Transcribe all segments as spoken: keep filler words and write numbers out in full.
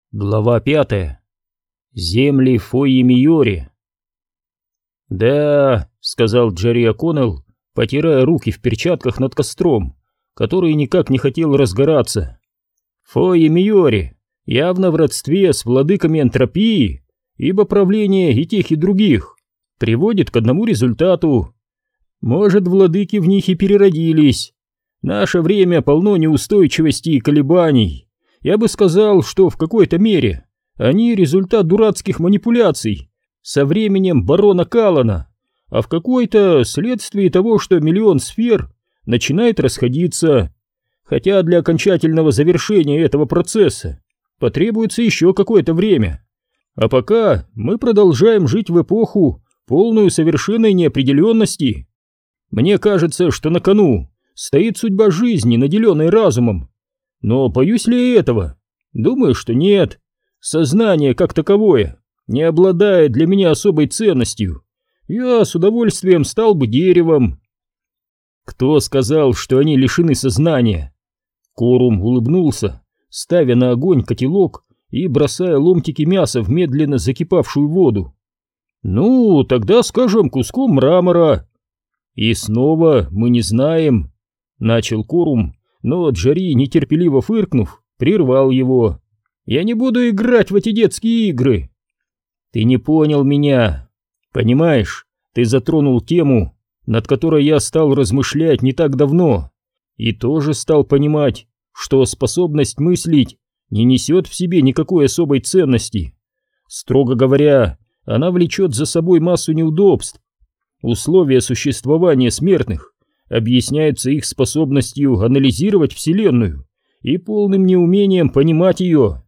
Глава пятая. Земли Фойи-Миори. «Да», — сказал Джерри О'Коннелл, потирая руки в перчатках над костром, который никак не хотел разгораться. «Фойи-Миори явно в родстве с владыками энтропии, ибо правление и тех, и других приводит к одному результату. Может, владыки в них и переродились. Наше время полно неустойчивости и колебаний. Я бы сказал, что в какой-то мере они результат дурацких манипуляций со временем барона Каллана, а в какой-то следствие того, что миллион сфер начинает расходиться, хотя для окончательного завершения этого процесса потребуется еще какое-то время. А пока мы продолжаем жить в эпоху, полную совершенной неопределенности. Мне кажется, что на кону стоит судьба жизни, наделенной разумом. Но боюсь ли я этого? Думаю, что нет. Сознание как таковое не обладает для меня особой ценностью. Я с удовольствием стал бы деревом». «Кто сказал, что они лишены сознания?» Корум улыбнулся, ставя на огонь котелок и бросая ломтики мяса в медленно закипавшую воду. «Ну, тогда скажем, куском мрамора». «И снова мы не знаем», — начал Корум, но Джерри, нетерпеливо фыркнув, прервал его. «Я не буду играть в эти детские игры». «Ты не понял меня. Понимаешь, ты затронул тему, над которой я стал размышлять не так давно, и тоже стал понимать, что способность мыслить не несет в себе никакой особой ценности. Строго говоря, она влечет за собой массу неудобств. Условия существования смертных объясняются их способностью анализировать Вселенную и полным неумением понимать ее.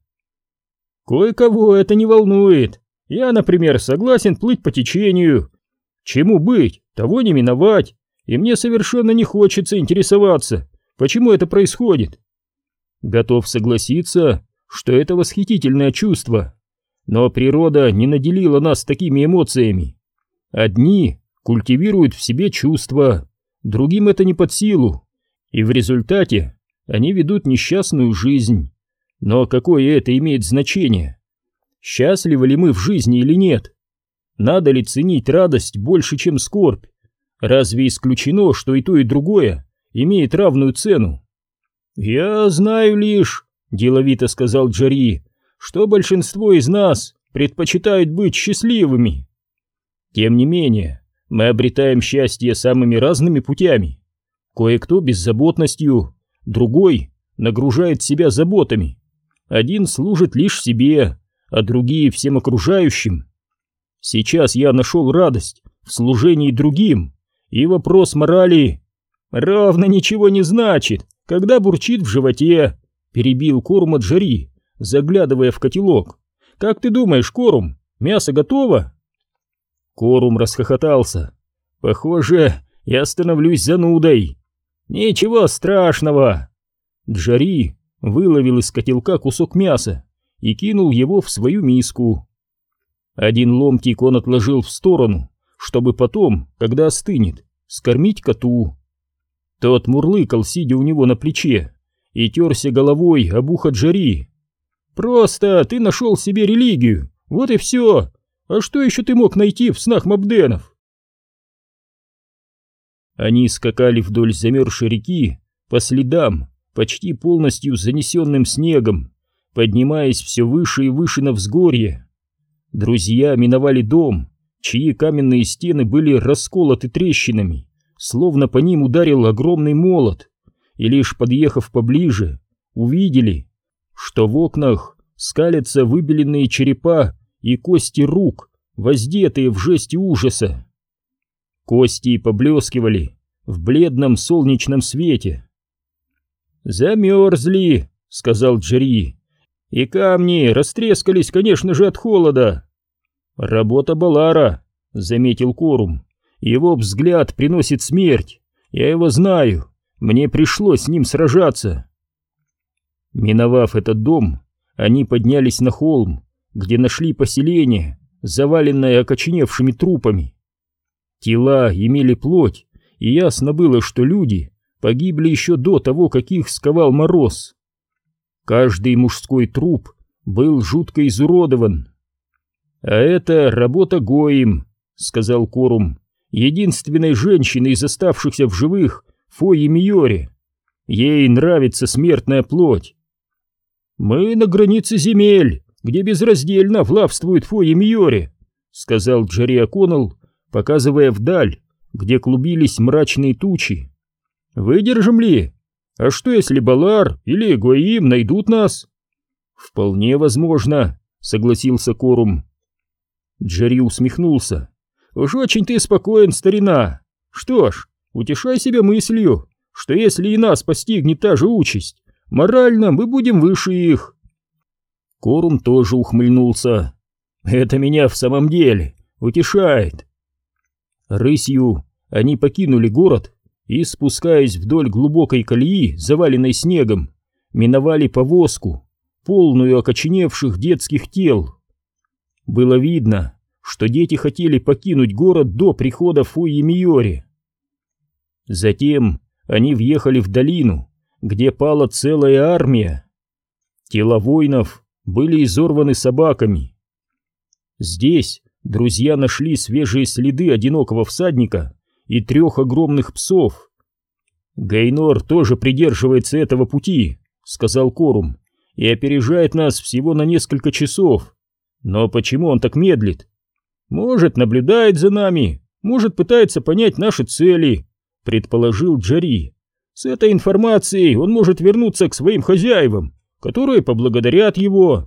Кое-кого это не волнует. Я, например, согласен плыть по течению. Чему быть, того не миновать, и мне совершенно не хочется интересоваться, почему это происходит. Готов согласиться, что это восхитительное чувство, но природа не наделила нас такими эмоциями. Одни культивируют в себе чувства, другим это не под силу, и в результате они ведут несчастную жизнь. Но какое это имеет значение? Счастливы ли мы в жизни или нет? Надо ли ценить радость больше, чем скорбь? Разве исключено, что и то, и другое имеет равную цену? «Я знаю лишь, — деловито сказал Джерри, — что большинство из нас предпочитают быть счастливыми. Тем не менее, мы обретаем счастье самыми разными путями. Кое-кто беззаботностью, другой нагружает себя заботами. Один служит лишь себе, а другие всем окружающим. Сейчас я нашел радость в служении другим, и вопрос морали ровно ничего не значит, когда бурчит в животе», — перебил Корума Джерри, заглядывая в котелок. «Как ты думаешь, Корум, мясо готово?» Корум расхохотался. «Похоже, я становлюсь занудой». «Ничего страшного». Джерри выловил из котелка кусок мяса и кинул его в свою миску. Один ломтик он отложил в сторону, чтобы потом, когда остынет, скормить коту. Тот мурлыкал, сидя у него на плече, и терся головой об ухо Джерри. «Просто ты нашел себе религию, вот и все. А что еще ты мог найти в снах Мабденов?» Они скакали вдоль замерзшей реки по следам, почти полностью занесенным снегом, поднимаясь все выше и выше на взгорье. Друзья миновали дом, чьи каменные стены были расколоты трещинами, словно по ним ударил огромный молот, и лишь подъехав поближе, увидели, что в окнах скалятся выбеленные черепа и кости рук, воздетые в жесть ужаса. Кости поблескивали в бледном солнечном свете. «Замерзли», — сказал Джерри, — «и камни растрескались, конечно же, от холода». «Работа Балара», — заметил Корум. «Его взгляд приносит смерть. Я его знаю. Мне пришлось с ним сражаться». Миновав этот дом, они поднялись на холм, где нашли поселение, заваленное окоченевшими трупами. Тела имели плоть, и ясно было, что люди погибли еще до того, как их сковал мороз. Каждый мужской труп был жутко изуродован. «А это работа Гоим», — сказал Корум, — «единственной женщины из оставшихся в живых Фойи Миори. Ей нравится смертная плоть». «Мы на границе земель, где безраздельно властвует Фойи Миори», — сказал Джерри О'Коннелл, показывая вдаль, где клубились мрачные тучи. «Выдержим ли? А что, если Балар или Гоим найдут нас?» «Вполне возможно», — согласился Корум. Джерри усмехнулся. «Уж очень ты спокоен, старина. Что ж, утешай себя мыслью, что если и нас постигнет та же участь, морально мы будем выше их». Корум тоже ухмыльнулся. «Это меня в самом деле утешает». Рысью они покинули город и, спускаясь вдоль глубокой колеи, заваленной снегом, миновали повозку, полную окоченевших детских тел. Было видно, что дети хотели покинуть город до прихода Фойи Миори. Затем они въехали в долину, где пала целая армия. Тела воинов были изорваны собаками. Здесь друзья нашли свежие следы одинокого всадника и трех огромных псов. «Гайнор тоже придерживается этого пути», — сказал Корум, — «и опережает нас всего на несколько часов. Но почему он так медлит? Может, наблюдает за нами, может, пытается понять наши цели», — предположил Джерри. «С этой информацией он может вернуться к своим хозяевам, которые поблагодарят его».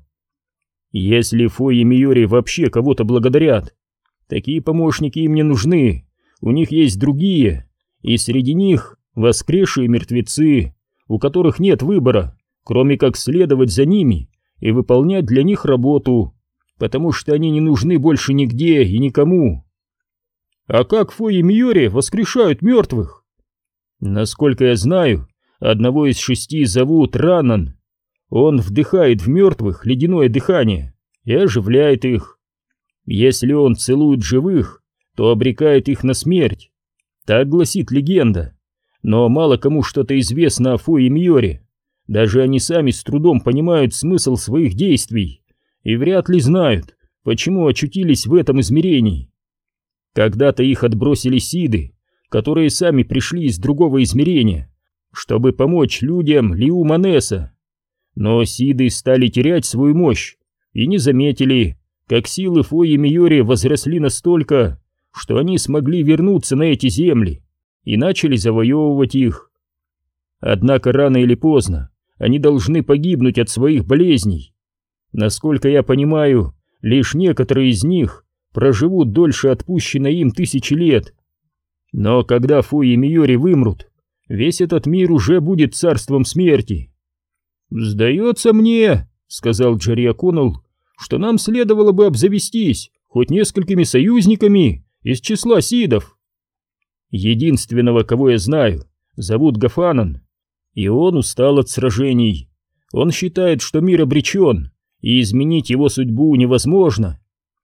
«Если Фойи Миори вообще кого-то благодарят, такие помощники им не нужны, у них есть другие, и среди них воскресшие мертвецы, у которых нет выбора, кроме как следовать за ними и выполнять для них работу, потому что они не нужны больше нигде и никому». «А как Фойи Миори воскрешают мертвых?» «Насколько я знаю, одного из шести зовут Раннан. Он вдыхает в мертвых ледяное дыхание и оживляет их. Если он целует живых, то обрекает их на смерть. Так гласит легенда. Но мало кому что-то известно о Фойи Миори. Даже они сами с трудом понимают смысл своих действий и вряд ли знают, почему очутились в этом измерении. Когда-то их отбросили сиды, которые сами пришли из другого измерения, чтобы помочь людям Лиу Манеса. Но сиды стали терять свою мощь и не заметили, как силы Фойи Миори возросли настолько, что они смогли вернуться на эти земли и начали завоевывать их. Однако рано или поздно они должны погибнуть от своих болезней. Насколько я понимаю, лишь некоторые из них проживут дольше отпущенной им тысячи лет. Но когда Фойи Миори вымрут, весь этот мир уже будет царством смерти. «Сдается мне, — сказал Джерри О'Коннелл, — что нам следовало бы обзавестись хоть несколькими союзниками из числа сидов. Единственного, кого я знаю, зовут Гафанан, и он устал от сражений. Он считает, что мир обречен, и изменить его судьбу невозможно».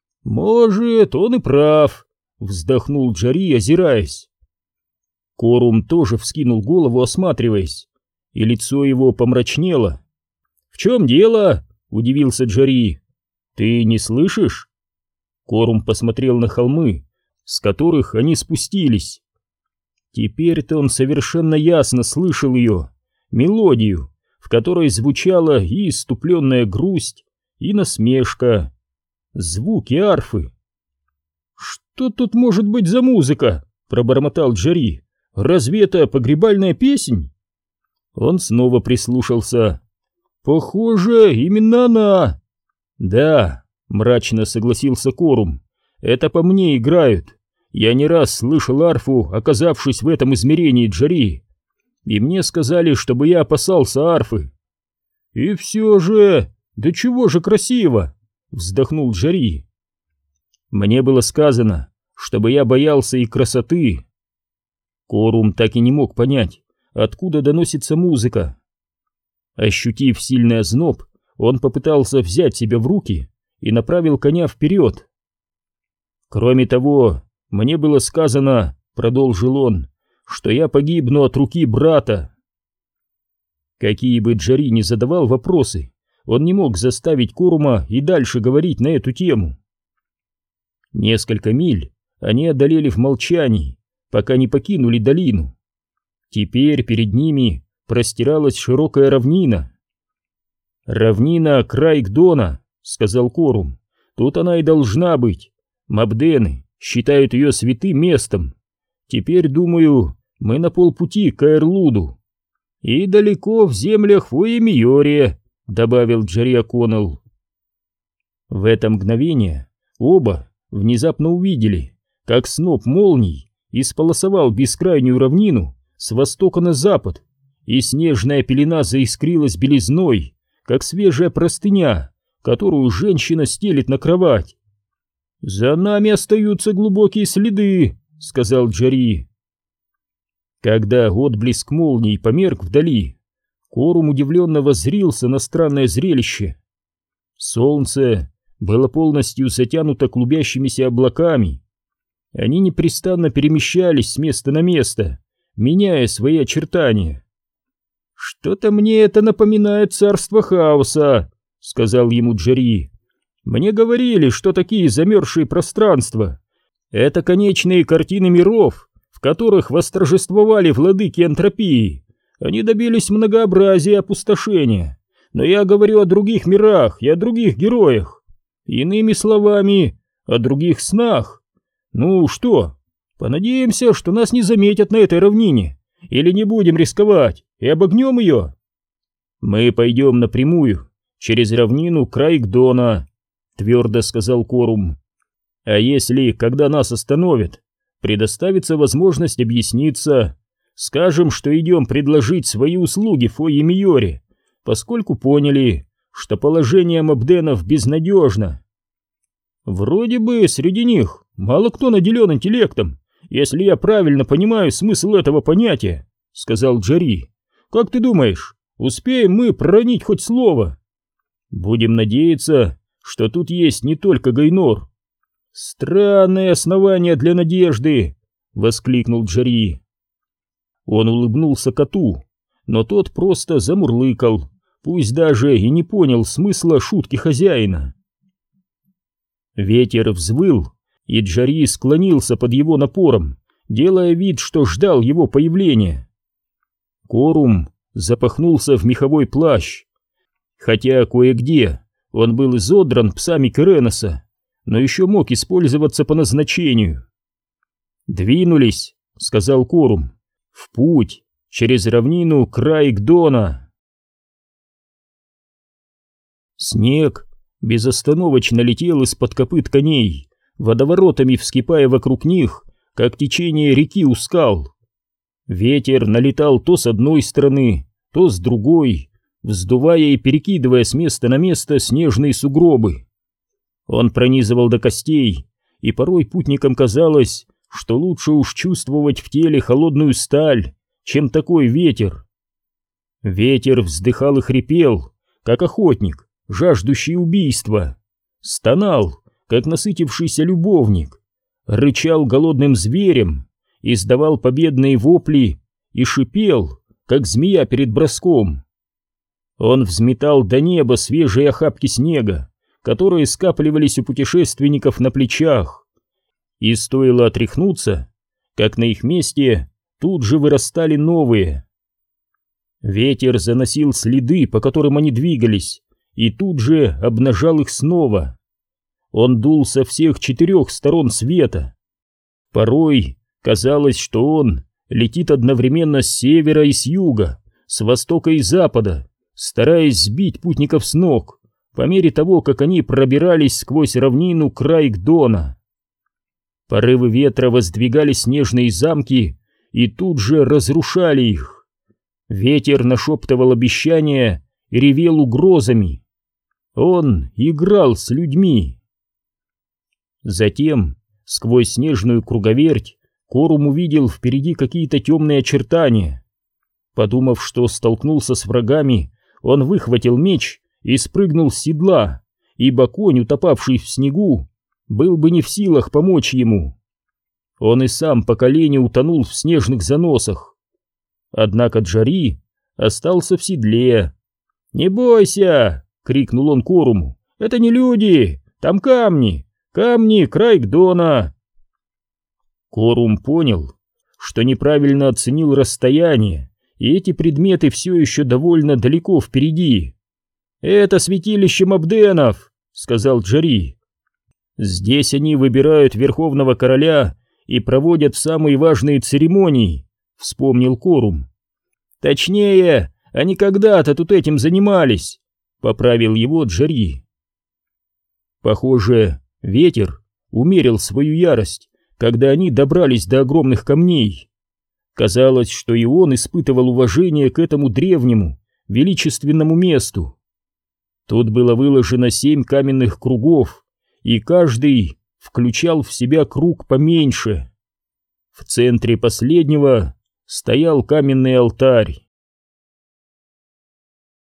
«Может, он и прав», — вздохнул Джерри, озираясь. Корум тоже вскинул голову, осматриваясь, и лицо его помрачнело. «В чем дело?» — удивился Джерри. «Ты не слышишь?» Корум посмотрел на холмы, с которых они спустились. Теперь-то он совершенно ясно слышал ее, мелодию, в которой звучала и исступленная грусть, и насмешка. Звуки арфы. «Что тут может быть за музыка?» — пробормотал Джерри. «Разве это погребальная песнь?» Он снова прислушался. «Похоже, именно она!» «Да», — мрачно согласился Корум, — «это по мне играют. Я не раз слышал арфу, оказавшись в этом измерении, Джерри, и мне сказали, чтобы я опасался арфы». «И все же, да чего же красиво!» — вздохнул Джерри. «Мне было сказано, чтобы я боялся и красоты». Корум так и не мог понять, откуда доносится музыка. Ощутив сильный озноб, он попытался взять себя в руки и направил коня вперед. «Кроме того, мне было сказано, — продолжил он, — что я погибну от руки брата». Какие бы Джерри ни задавал вопросы, он не мог заставить Корума и дальше говорить на эту тему. Несколько миль они одолели в молчании, пока не покинули долину. Теперь перед ними простиралась широкая равнина. «Равнина Крайгдона», — сказал Корум. «Тут она и должна быть. Мабдены считают ее святым местом. Теперь, думаю, мы на полпути к Аэрлуду». «И далеко в землях Фойи-Миори», — добавил Джерри О'Коннелл. В это мгновение оба внезапно увидели, как сноп молний исполосовал бескрайнюю равнину с востока на запад, и снежная пелена заискрилась белизной, как свежая простыня, которую женщина стелит на кровать. «За нами остаются глубокие следы», — сказал Джерри. Когда отблеск молний померк вдали, Корум удивленно воззрился на странное зрелище. Солнце было полностью затянуто клубящимися облаками. Они непрестанно перемещались с места на место, меняя свои очертания. «Что-то мне это напоминает царство хаоса», — сказал ему Джерри. «Мне говорили, что такие замерзшие пространства — это конечные картины миров, в которых восторжествовали владыки энтропии. Они добились многообразия и опустошения. Но я говорю о других мирах и о других героях. Иными словами, о других снах. Ну что, понадеемся, что нас не заметят на этой равнине, или не будем рисковать и обогнем ее?» «Мы пойдем напрямую, через равнину Крайгдона», — твердо сказал Корум. «А если, когда нас остановят, предоставится возможность объясниться, скажем, что идем предложить свои услуги Фойи-Миори, поскольку поняли, что положение мабденов безнадежно. Вроде бы среди них мало кто наделен интеллектом, если я правильно понимаю смысл этого понятия», — сказал Джерри. «Как ты думаешь, успеем мы проронить хоть слово?» «Будем надеяться, что тут есть не только Гайнор». «Странное основание для надежды!» — воскликнул Джерри. Он улыбнулся коту, но тот просто замурлыкал, пусть даже и не понял смысла шутки хозяина. Ветер взвыл, и Джерри склонился под его напором, делая вид, что ждал его появления. Корум запахнулся в меховой плащ. Хотя кое-где он был изодран псами Кереноса, но еще мог использоваться по назначению. «Двинулись», — сказал Корум, — «в путь через равнину Крайгдона». Снег безостановочно летел из-под копыт коней, водоворотами вскипая вокруг них, как течение реки у скал. Ветер налетал то с одной стороны, то с другой, вздувая и перекидывая с места на место снежные сугробы. Он пронизывал до костей, и порой путникам казалось, что лучше уж чувствовать в теле холодную сталь, чем такой ветер. Ветер вздыхал и хрипел, как охотник, жаждущий убийства, стонал, как насытившийся любовник, рычал голодным зверем, издавал победные вопли и шипел, как змея перед броском. Он взметал до неба свежие охапки снега, которые скапливались у путешественников на плечах, и стоило отряхнуться, как на их месте тут же вырастали новые. Ветер заносил следы, по которым они двигались, и тут же обнажал их снова. Он дул со всех четырех сторон света. Порой казалось, что он летит одновременно с севера и с юга, с востока и запада, стараясь сбить путников с ног, по мере того, как они пробирались сквозь равнину Крайгдона. Порывы ветра воздвигали снежные замки и тут же разрушали их. Ветер нашептывал обещания и ревел угрозами. Он играл с людьми. Затем, сквозь снежную круговерть, Корум увидел впереди какие-то темные очертания. Подумав, что столкнулся с врагами, он выхватил меч и спрыгнул с седла, ибо конь, утопавший в снегу, был бы не в силах помочь ему. Он и сам по колени утонул в снежных заносах. Однако Джерри остался в седле. «Не бойся!» — крикнул он Коруму. «Это не люди! Там камни! Камни Крайгдона!» Корум понял, что неправильно оценил расстояние, и эти предметы все еще довольно далеко впереди. «Это святилище Мобденов», — сказал Джари. «Здесь они выбирают верховного короля и проводят самые важные церемонии», — вспомнил Корум. «Точнее, они когда-то тут этим занимались», — поправил его Джари. Похоже, ветер умерил свою ярость, когда они добрались до огромных камней. Казалось, что и он испытывал уважение к этому древнему, величественному месту. Тут было выложено семь каменных кругов, и каждый включал в себя круг поменьше. В центре последнего стоял каменный алтарь.